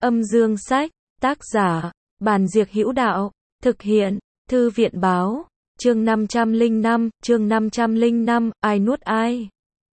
Âm dương sách, tác giả, Bàn Diệc Hữu Đạo, thực hiện, Thư viện báo, chương 505, ai nuốt ai?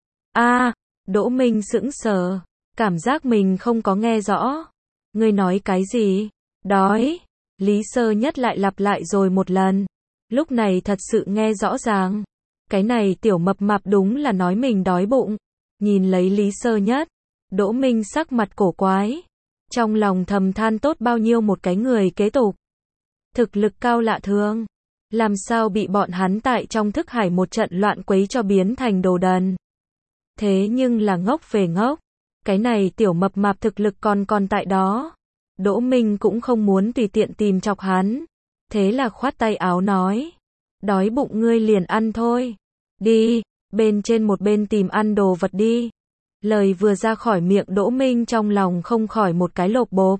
Đỗ Minh sững sờ, cảm giác mình không có nghe rõ. Ngươi nói cái gì? Đói. Lý Sơ Nhất lại lặp lại rồi một lần. Lúc này thật sự nghe rõ ràng. Cái này tiểu mập mạp đúng là nói mình đói bụng. Nhìn lấy Lý Sơ Nhất, Đỗ Minh sắc mặt cổ quái. Trong lòng thầm than tốt bao nhiêu một cái người kế tục. Thực lực cao lạ thường. Làm sao bị bọn hắn tại trong thức hải một trận loạn quấy cho biến thành đồ đần. Thế nhưng là ngốc về ngốc. Cái này tiểu mập mạp thực lực còn tại đó. Đỗ Minh cũng không muốn tùy tiện tìm chọc hắn. Thế là khoát tay áo nói. Đói bụng ngươi liền ăn thôi. Đi, bên trên một bên tìm ăn đồ vật đi. Lời vừa ra khỏi miệng Đỗ Minh trong lòng không khỏi một cái lộp bộp.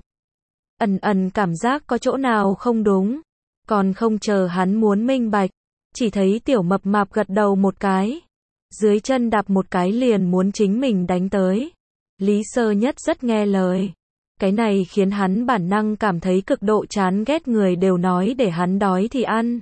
Ẩn cảm giác có chỗ nào không đúng. Còn không chờ hắn muốn minh bạch. Chỉ thấy tiểu mập mạp gật đầu một cái. Dưới chân đạp một cái liền muốn chính mình đánh tới. Lý Sơ Nhất rất nghe lời. Cái này khiến hắn bản năng cảm thấy cực độ chán ghét người đều nói để hắn đói thì ăn.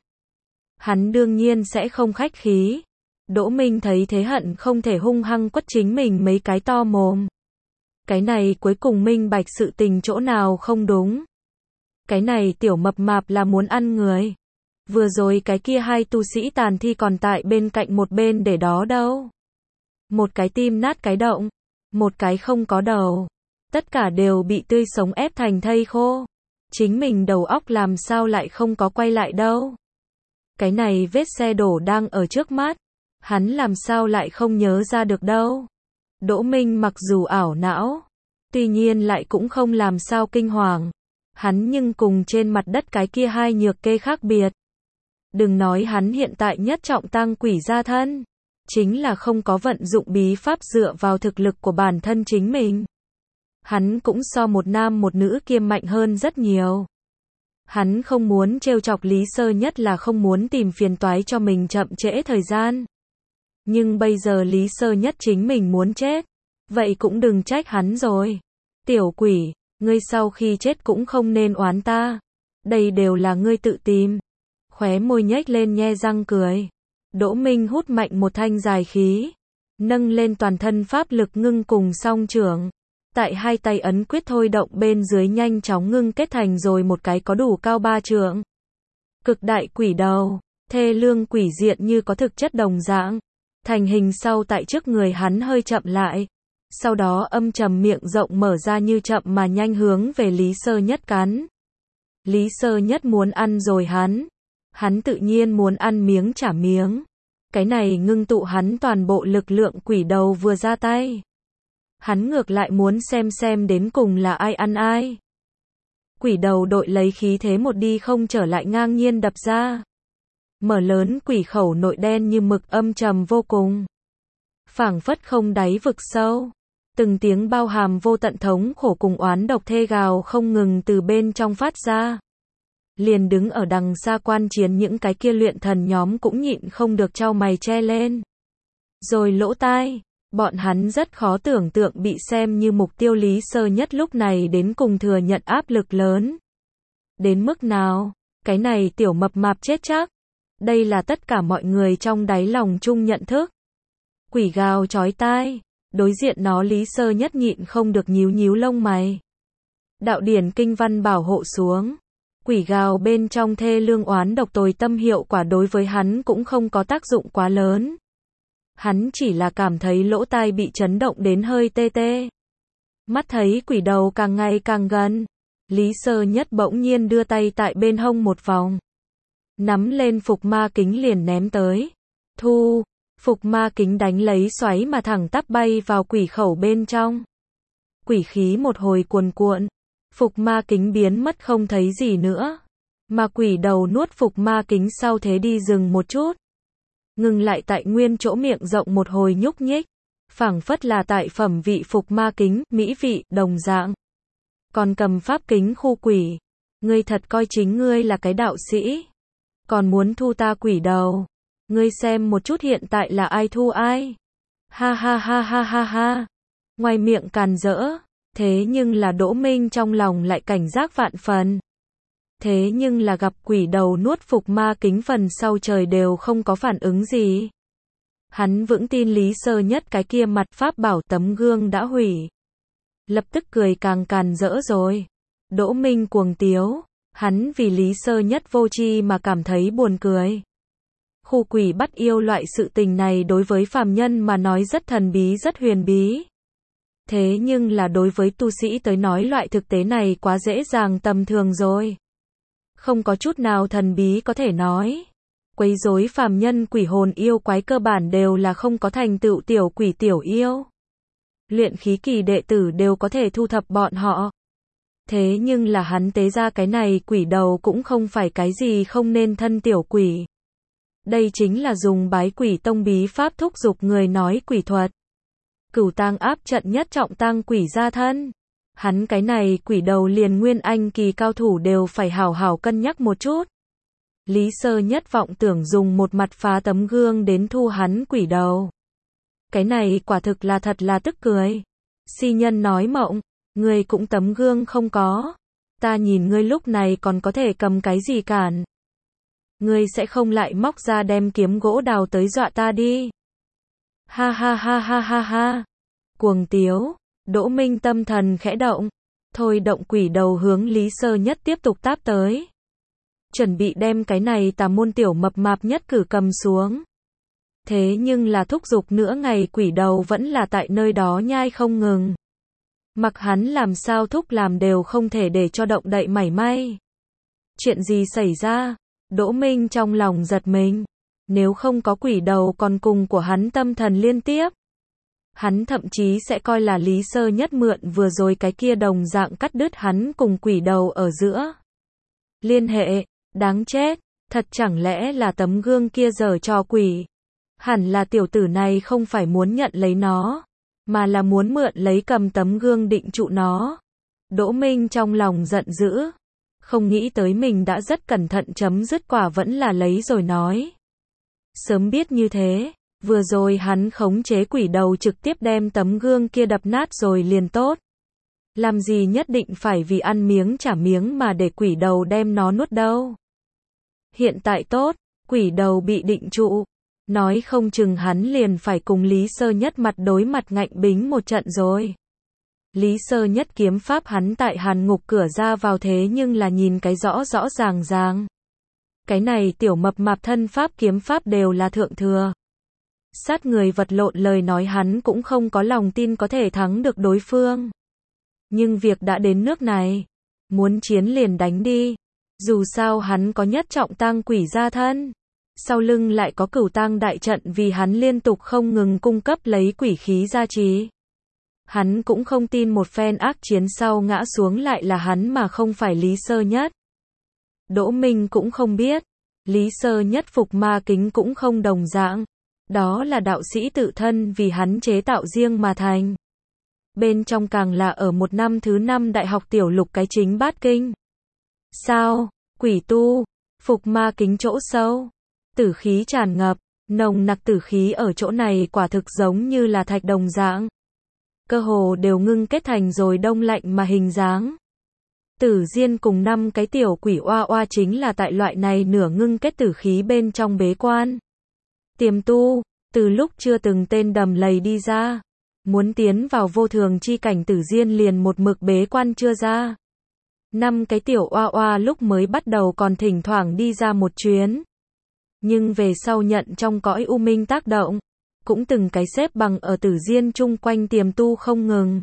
Hắn đương nhiên sẽ không khách khí. Đỗ Minh thấy thế hận không thể hung hăng quất chính mình mấy cái to mồm. Cái này cuối cùng minh bạch sự tình chỗ nào không đúng. Cái này tiểu mập mạp là muốn ăn người. Vừa rồi cái kia hai tu sĩ tàn thi còn tại bên cạnh một bên để đó đâu. Một cái tim nát cái động. Một cái không có đầu. Tất cả đều bị tươi sống ép thành thây khô. Chính mình đầu óc làm sao lại không có quay lại đâu. Cái này vết xe đổ đang ở trước mắt. Hắn làm sao lại không nhớ ra được đâu. Đỗ Minh mặc dù ảo não. Tuy nhiên lại cũng không làm sao kinh hoàng. Hắn nhưng cùng trên mặt đất cái kia hai nhược kê khác biệt. Đừng nói hắn hiện tại nhất trọng tăng quỷ gia thân. Chính là không có vận dụng bí pháp dựa vào thực lực của bản thân chính mình. Hắn cũng so một nam một nữ kia mạnh hơn rất nhiều. Hắn không muốn trêu chọc Lý Sơ Nhất là không muốn tìm phiền toái cho mình chậm trễ thời gian. Nhưng bây giờ Lý Sơ Nhất chính mình muốn chết. Vậy cũng đừng trách hắn rồi. Tiểu quỷ, ngươi sau khi chết cũng không nên oán ta. Đây đều là ngươi tự tìm. Khóe môi nhếch lên nhe răng cười. Đỗ Minh hút mạnh một thanh dài khí. Nâng lên toàn thân pháp lực ngưng cùng song trưởng. Tại hai tay ấn quyết thôi động bên dưới nhanh chóng ngưng kết thành rồi một cái có đủ cao 3 trượng. Cực đại quỷ đầu, thê lương quỷ diện như có thực chất đồng dạng. Thành hình sau tại trước người hắn hơi chậm lại. Sau đó âm trầm miệng rộng mở ra như chậm mà nhanh hướng về Lý Sơ Nhất cắn. Lý Sơ Nhất muốn ăn rồi hắn. Hắn tự nhiên muốn ăn miếng trả miếng. Cái này ngưng tụ hắn toàn bộ lực lượng quỷ đầu vừa ra tay. Hắn ngược lại muốn xem đến cùng là ai ăn ai. Quỷ đầu đội lấy khí thế một đi không trở lại ngang nhiên đập ra. Mở lớn quỷ khẩu nội đen như mực âm trầm vô cùng. Phảng phất không đáy vực sâu. Từng tiếng bao hàm vô tận thống khổ cùng oán độc thê gào không ngừng từ bên trong phát ra. Liền đứng ở đằng xa quan chiến những cái kia luyện thần nhóm cũng nhịn không được chau mày che lên. Rồi lỗ tai. Bọn hắn rất khó tưởng tượng bị xem như mục tiêu Lý Sơ Nhất lúc này đến cùng thừa nhận áp lực lớn. Đến mức nào? Cái này tiểu mập mạp chết chắc. Đây là tất cả mọi người trong đáy lòng chung nhận thức. Quỷ gào chói tai. Đối diện nó Lý Sơ Nhất nhịn không được nhíu lông mày. Đạo điển kinh văn bảo hộ xuống. Quỷ gào bên trong thê lương oán độc tồi tâm hiệu quả đối với hắn cũng không có tác dụng quá lớn. Hắn chỉ là cảm thấy lỗ tai bị chấn động đến hơi tê tê. Mắt thấy quỷ đầu càng ngày càng gần. Lý Sơ Nhất bỗng nhiên đưa tay tại bên hông một vòng. Nắm lên phục ma kính liền ném tới. Thu, phục ma kính đánh lấy xoáy mà thẳng tắp bay vào quỷ khẩu bên trong. Quỷ khí một hồi cuồn cuộn. Phục ma kính biến mất không thấy gì nữa. Mà quỷ đầu nuốt phục ma kính sau thế đi dừng một chút. Ngừng lại tại nguyên chỗ miệng rộng một hồi nhúc nhích. Phảng phất là tại phẩm vị phục ma kính, mỹ vị, đồng dạng. Còn cầm pháp kính khu quỷ. Ngươi thật coi chính ngươi là cái đạo sĩ. Còn muốn thu ta quỷ đầu. Ngươi xem một chút hiện tại là ai thu ai. Ha ha ha ha ha ha. Ngoài miệng càn rỡ. Thế nhưng là Đỗ Minh trong lòng lại cảnh giác vạn phần. Thế nhưng là gặp quỷ đầu nuốt phục ma kính phần sau trời đều không có phản ứng gì. Hắn vững tin Lý Sơ Nhất cái kia mặt pháp bảo tấm gương đã hủy. Lập tức cười càng càn rỡ rồi. Đỗ Minh cuồng tiếu. Hắn vì Lý Sơ Nhất vô tri mà cảm thấy buồn cười. Khu quỷ bắt yêu loại sự tình này đối với phàm nhân mà nói rất thần bí rất huyền bí. Thế nhưng là đối với tu sĩ tới nói loại thực tế này quá dễ dàng tầm thường rồi. Không có chút nào thần bí có thể nói. Quấy rối phàm nhân quỷ hồn yêu quái cơ bản đều là không có thành tựu tiểu quỷ tiểu yêu. Luyện khí kỳ đệ tử đều có thể thu thập bọn họ. Thế nhưng là hắn tế ra cái này quỷ đầu cũng không phải cái gì không nên thân tiểu quỷ. Đây chính là dùng bái quỷ tông bí pháp thúc giục người nói quỷ thuật. Cửu tang áp trận nhất trọng tang quỷ ra thân. Hắn cái này quỷ đầu liền nguyên anh kỳ cao thủ đều phải hảo hảo cân nhắc một chút. Lý Sơ Nhất vọng tưởng dùng một mặt phá tấm gương đến thu hắn quỷ đầu. Cái này quả thực là thật là tức cười. Si nhân nói mộng, ngươi cũng tấm gương không có. Ta nhìn ngươi lúc này còn có thể cầm cái gì cản. Ngươi sẽ không lại móc ra đem kiếm gỗ đào tới dọa ta đi. Ha ha ha ha ha ha. Cuồng tiếu, Đỗ Minh tâm thần khẽ động. Thôi động quỷ đầu hướng Lý Sơ Nhất tiếp tục táp tới. Chuẩn bị đem cái này tà môn tiểu mập mạp nhất cử cầm xuống. Thế nhưng là thúc giục nửa ngày quỷ đầu vẫn là tại nơi đó nhai không ngừng. Mặc hắn làm sao thúc làm đều không thể để cho động đậy mảy may. Chuyện gì xảy ra? Đỗ Minh trong lòng giật mình. Nếu không có quỷ đầu còn cùng của hắn tâm thần liên tiếp. Hắn thậm chí sẽ coi là Lý Sơ Nhất mượn vừa rồi cái kia đồng dạng cắt đứt hắn cùng quỷ đầu ở giữa. Liên hệ, đáng chết, thật chẳng lẽ là tấm gương kia giở trò quỷ. Hẳn là tiểu tử này không phải muốn nhận lấy nó, mà là muốn mượn lấy cầm tấm gương định trụ nó. Đỗ Minh trong lòng giận dữ. Không nghĩ tới mình đã rất cẩn thận chấm dứt quả vẫn là lấy rồi nói. Sớm biết như thế, vừa rồi hắn khống chế quỷ đầu trực tiếp đem tấm gương kia đập nát rồi liền tốt. Làm gì nhất định phải vì ăn miếng trả miếng mà để quỷ đầu đem nó nuốt đâu. Hiện tại tốt, quỷ đầu bị định trụ. Nói không chừng hắn liền phải cùng Lý Sơ Nhất mặt đối mặt ngạnh bính một trận rồi. Lý Sơ Nhất kiếm pháp hắn tại hàn ngục cửa ra vào thế nhưng là nhìn cái rõ rõ ràng ràng. Cái này tiểu mập mạp thân pháp kiếm pháp đều là thượng thừa. Sát người vật lộn lời nói hắn cũng không có lòng tin có thể thắng được đối phương. Nhưng việc đã đến nước này. Muốn chiến liền đánh đi. Dù sao hắn có nhất trọng tang quỷ gia thân. Sau lưng lại có cửu tang đại trận vì hắn liên tục không ngừng cung cấp lấy quỷ khí gia trì. Hắn cũng không tin một phen ác chiến sau ngã xuống lại là hắn mà không phải Lý Sơ Nhất. Đỗ Minh cũng không biết. Lý Sơ Nhất phục ma kính cũng không đồng dạng. Đó là đạo sĩ tự thân vì hắn chế tạo riêng mà thành. Bên trong càng là ở một năm thứ 5 đại học tiểu lục cái chính bát kinh. Sao? Quỷ tu, phục ma kính chỗ sâu. Tử khí tràn ngập, nồng nặc tử khí ở chỗ này quả thực giống như là thạch đồng dạng. Cơ hồ đều ngưng kết thành rồi đông lạnh mà hình dáng. Tử Diên cùng 5 cái tiểu quỷ oa oa chính là tại loại này nửa ngưng kết tử khí bên trong bế quan. Tiềm tu, từ lúc chưa từng tên đầm lầy đi ra. Muốn tiến vào vô thường chi cảnh Tử Diên liền một mực bế quan chưa ra. 5 cái tiểu oa oa lúc mới bắt đầu còn thỉnh thoảng đi ra một chuyến. Nhưng về sau nhận trong cõi u minh tác động. Cũng từng cái xếp bằng ở Tử Diên chung quanh tiềm tu không ngừng.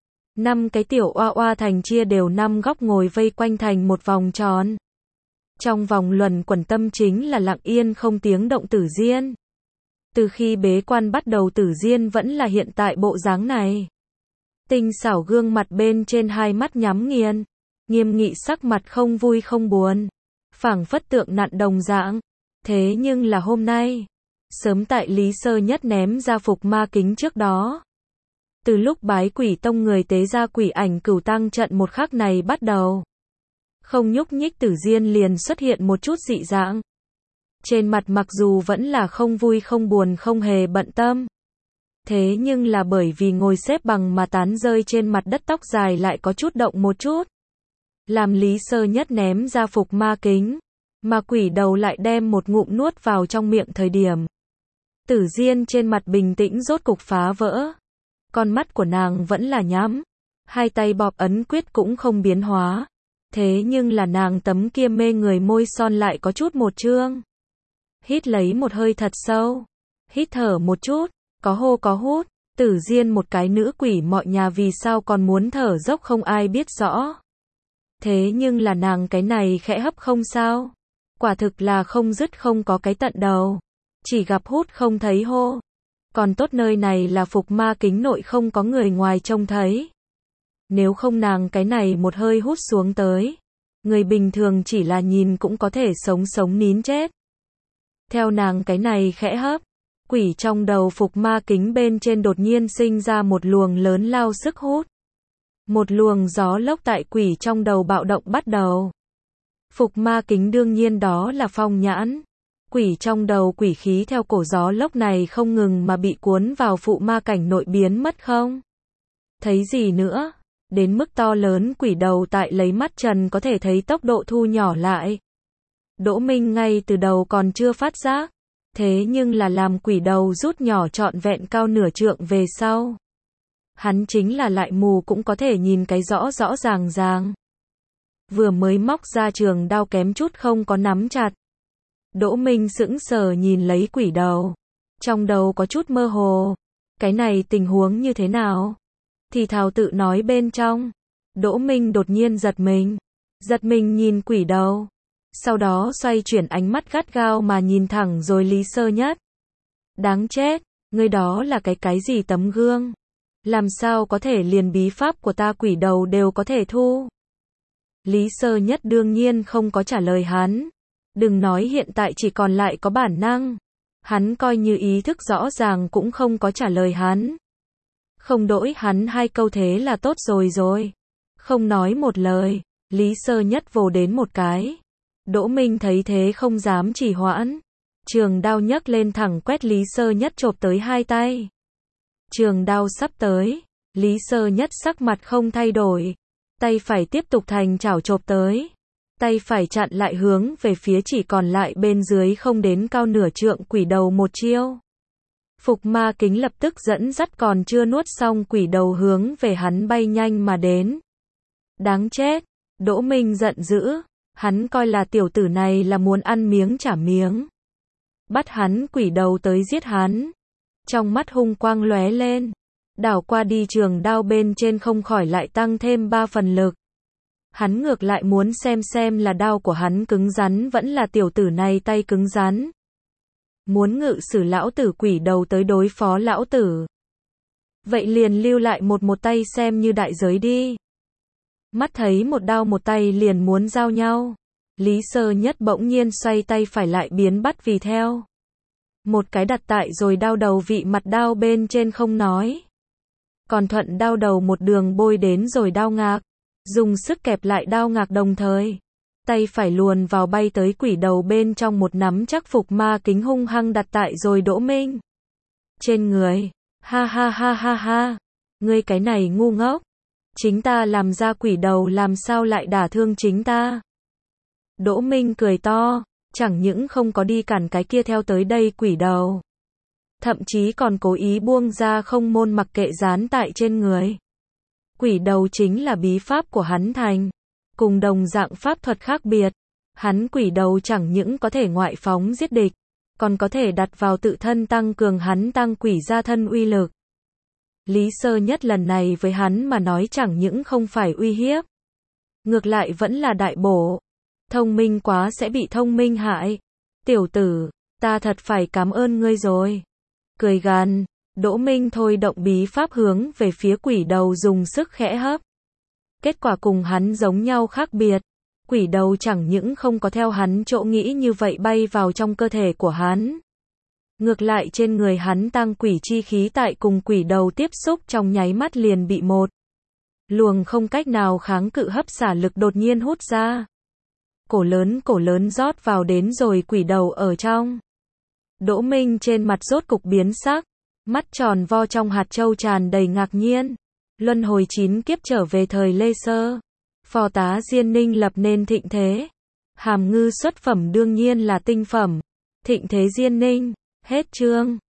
5 cái tiểu oa oa thành chia đều 5 góc ngồi vây quanh thành một vòng tròn. Trong vòng luẩn quẩn tâm chính là lặng yên không tiếng động Tử Diên. Từ khi bế quan bắt đầu Tử Diên vẫn là hiện tại bộ dáng này. Tinh xảo gương mặt bên trên hai mắt nhắm nghiền. Nghiêm nghị sắc mặt không vui không buồn. Phảng phất tượng nặn đồng dạng. Thế nhưng là hôm nay. Sớm tại Lý Sơ Nhất ném ra phục ma kính trước đó. Từ lúc bái quỷ tông người tế ra quỷ ảnh cửu tang trận một khắc này bắt đầu. Không nhúc nhích Tử Diên liền xuất hiện một chút dị dạng. Trên mặt mặc dù vẫn là không vui không buồn không hề bận tâm. Thế nhưng là bởi vì ngồi xếp bằng mà tán rơi trên mặt đất tóc dài lại có chút động một chút. Làm Lý Sơ Nhất ném ra phục ma kính, mà quỷ đầu lại đem một ngụm nuốt vào trong miệng thời điểm. Tử Diên trên mặt bình tĩnh rốt cục phá vỡ. Con mắt của nàng vẫn là nhắm, hai tay bóp ấn quyết cũng không biến hóa. Thế nhưng là nàng tấm kia mê người môi son lại có chút một trương. Hít lấy một hơi thật sâu, hít thở một chút, có hô có hút. Tử Diên một cái nữ quỷ mọi nhà vì sao còn muốn thở dốc không ai biết rõ. Thế nhưng là nàng cái này khẽ hấp không sao. Quả thực là không dứt không có cái tận đầu. Chỉ gặp hút không thấy hô. Còn tốt nơi này là phục ma kính nội không có người ngoài trông thấy. Nếu không nàng cái này một hơi hút xuống tới. Người bình thường chỉ là nhìn cũng có thể sống sống nín chết. Theo nàng cái này khẽ hấp. Quỷ trong đầu phục ma kính bên trên đột nhiên sinh ra một luồng lớn lao sức hút. Một luồng gió lốc tại quỷ trong đầu bạo động bắt đầu. Phục ma kính đương nhiên đó là phong nhãn. Quỷ trong đầu quỷ khí theo cổ gió lốc này không ngừng mà bị cuốn vào phụ ma cảnh nội biến mất không? Thấy gì nữa? Đến mức to lớn quỷ đầu tại lấy mắt trần có thể thấy tốc độ thu nhỏ lại. Đỗ Minh ngay từ đầu còn chưa phát giác. Thế nhưng là làm quỷ đầu rút nhỏ trọn vẹn cao nửa trượng về sau. Hắn chính là lại mù cũng có thể nhìn cái rõ rõ ràng ràng. Vừa mới móc ra trường đao kém chút không có nắm chặt. Đỗ Minh sững sờ nhìn lấy quỷ đầu. Trong đầu có chút mơ hồ. Cái này tình huống như thế nào? Thì thào tự nói bên trong. Đỗ Minh đột nhiên giật mình. Giật mình nhìn quỷ đầu. Sau đó xoay chuyển ánh mắt gắt gao mà nhìn thẳng rồi Lý Sơ Nhất. Đáng chết, ngươi đó là cái gì tấm gương? Làm sao có thể liền bí pháp của ta quỷ đầu đều có thể thu? Lý Sơ Nhất đương nhiên không có trả lời hắn. Đừng nói hiện tại chỉ còn lại có bản năng. Hắn coi như ý thức rõ ràng cũng không có trả lời hắn. Không đỗi hắn hai câu thế là tốt rồi. Không nói một lời, Lý Sơ Nhất vồ đến một cái. Đỗ Minh thấy thế không dám trì hoãn. Trường đao nhấc lên thẳng quét Lý Sơ Nhất chộp tới hai tay. Trường đao sắp tới, Lý Sơ Nhất sắc mặt không thay đổi. Tay phải tiếp tục thành chảo chộp tới. Tay phải chặn lại hướng về phía chỉ còn lại bên dưới không đến cao nửa trượng quỷ đầu một chiêu. Phục ma kính lập tức dẫn dắt còn chưa nuốt xong quỷ đầu hướng về hắn bay nhanh mà đến. Đáng chết, Đỗ Minh giận dữ. Hắn coi là tiểu tử này là muốn ăn miếng trả miếng. Bắt hắn quỷ đầu tới giết hắn. Trong mắt hung quang lóe lên. Đảo qua đi trường đao bên trên không khỏi lại tăng thêm 3 phần lực. Hắn ngược lại muốn xem là đao của hắn cứng rắn vẫn là tiểu tử này tay cứng rắn. Muốn ngự sử lão tử quỷ đầu tới đối phó lão tử. Vậy liền lưu lại một tay xem như đại giới đi. Mắt thấy một đao một tay liền muốn giao nhau. Lý Sơ Nhất bỗng nhiên xoay tay phải lại biến bắt vì theo. Một cái đặt tại rồi đao đầu vị mặt đao bên trên không nói. Còn thuận đao đầu một đường bôi đến rồi đao ngạc. Dùng sức kẹp lại đao ngạc đồng thời. Tay phải luồn vào bay tới quỷ đầu bên trong một nắm chắc phục ma kính hung hăng đặt tại rồi Đỗ Minh. Trên người. Ha. Ngươi cái này ngu ngốc. Chính ta làm ra quỷ đầu làm sao lại đả thương chính ta. Đỗ Minh cười to, chẳng những không có đi cản cái kia theo tới đây quỷ đầu. Thậm chí còn cố ý buông ra không môn mặc kệ dán tại trên người. Quỷ đầu chính là bí pháp của hắn thành. Cùng đồng dạng pháp thuật khác biệt. Hắn quỷ đầu chẳng những có thể ngoại phóng giết địch, còn có thể đặt vào tự thân tăng cường hắn tăng quỷ ra thân uy lực. Lý Sơ Nhất lần này với hắn mà nói chẳng những không phải uy hiếp. Ngược lại vẫn là đại bổ. Thông minh quá sẽ bị thông minh hại. Tiểu tử, ta thật phải cảm ơn ngươi rồi. Cười gằn, Đỗ Minh thôi động bí pháp hướng về phía quỷ đầu dùng sức khẽ hấp. Kết quả cùng hắn giống nhau khác biệt. Quỷ đầu chẳng những không có theo hắn chỗ nghĩ như vậy bay vào trong cơ thể của hắn. Ngược lại trên người hắn tăng quỷ chi khí tại cùng quỷ đầu tiếp xúc trong nháy mắt liền bị một luồng không cách nào kháng cự hấp xả lực đột nhiên hút ra. Cổ lớn rót vào đến rồi quỷ đầu ở trong. Đỗ Minh trên mặt rốt cục biến sắc. Mắt tròn vo trong hạt châu tràn đầy ngạc nhiên. Luân hồi 9 kiếp trở về thời Lê Sơ. Phò tá Diên Ninh lập nên thịnh thế. Hàm Ngư xuất phẩm đương nhiên là tinh phẩm. Thịnh thế Diên Ninh. Hết chương.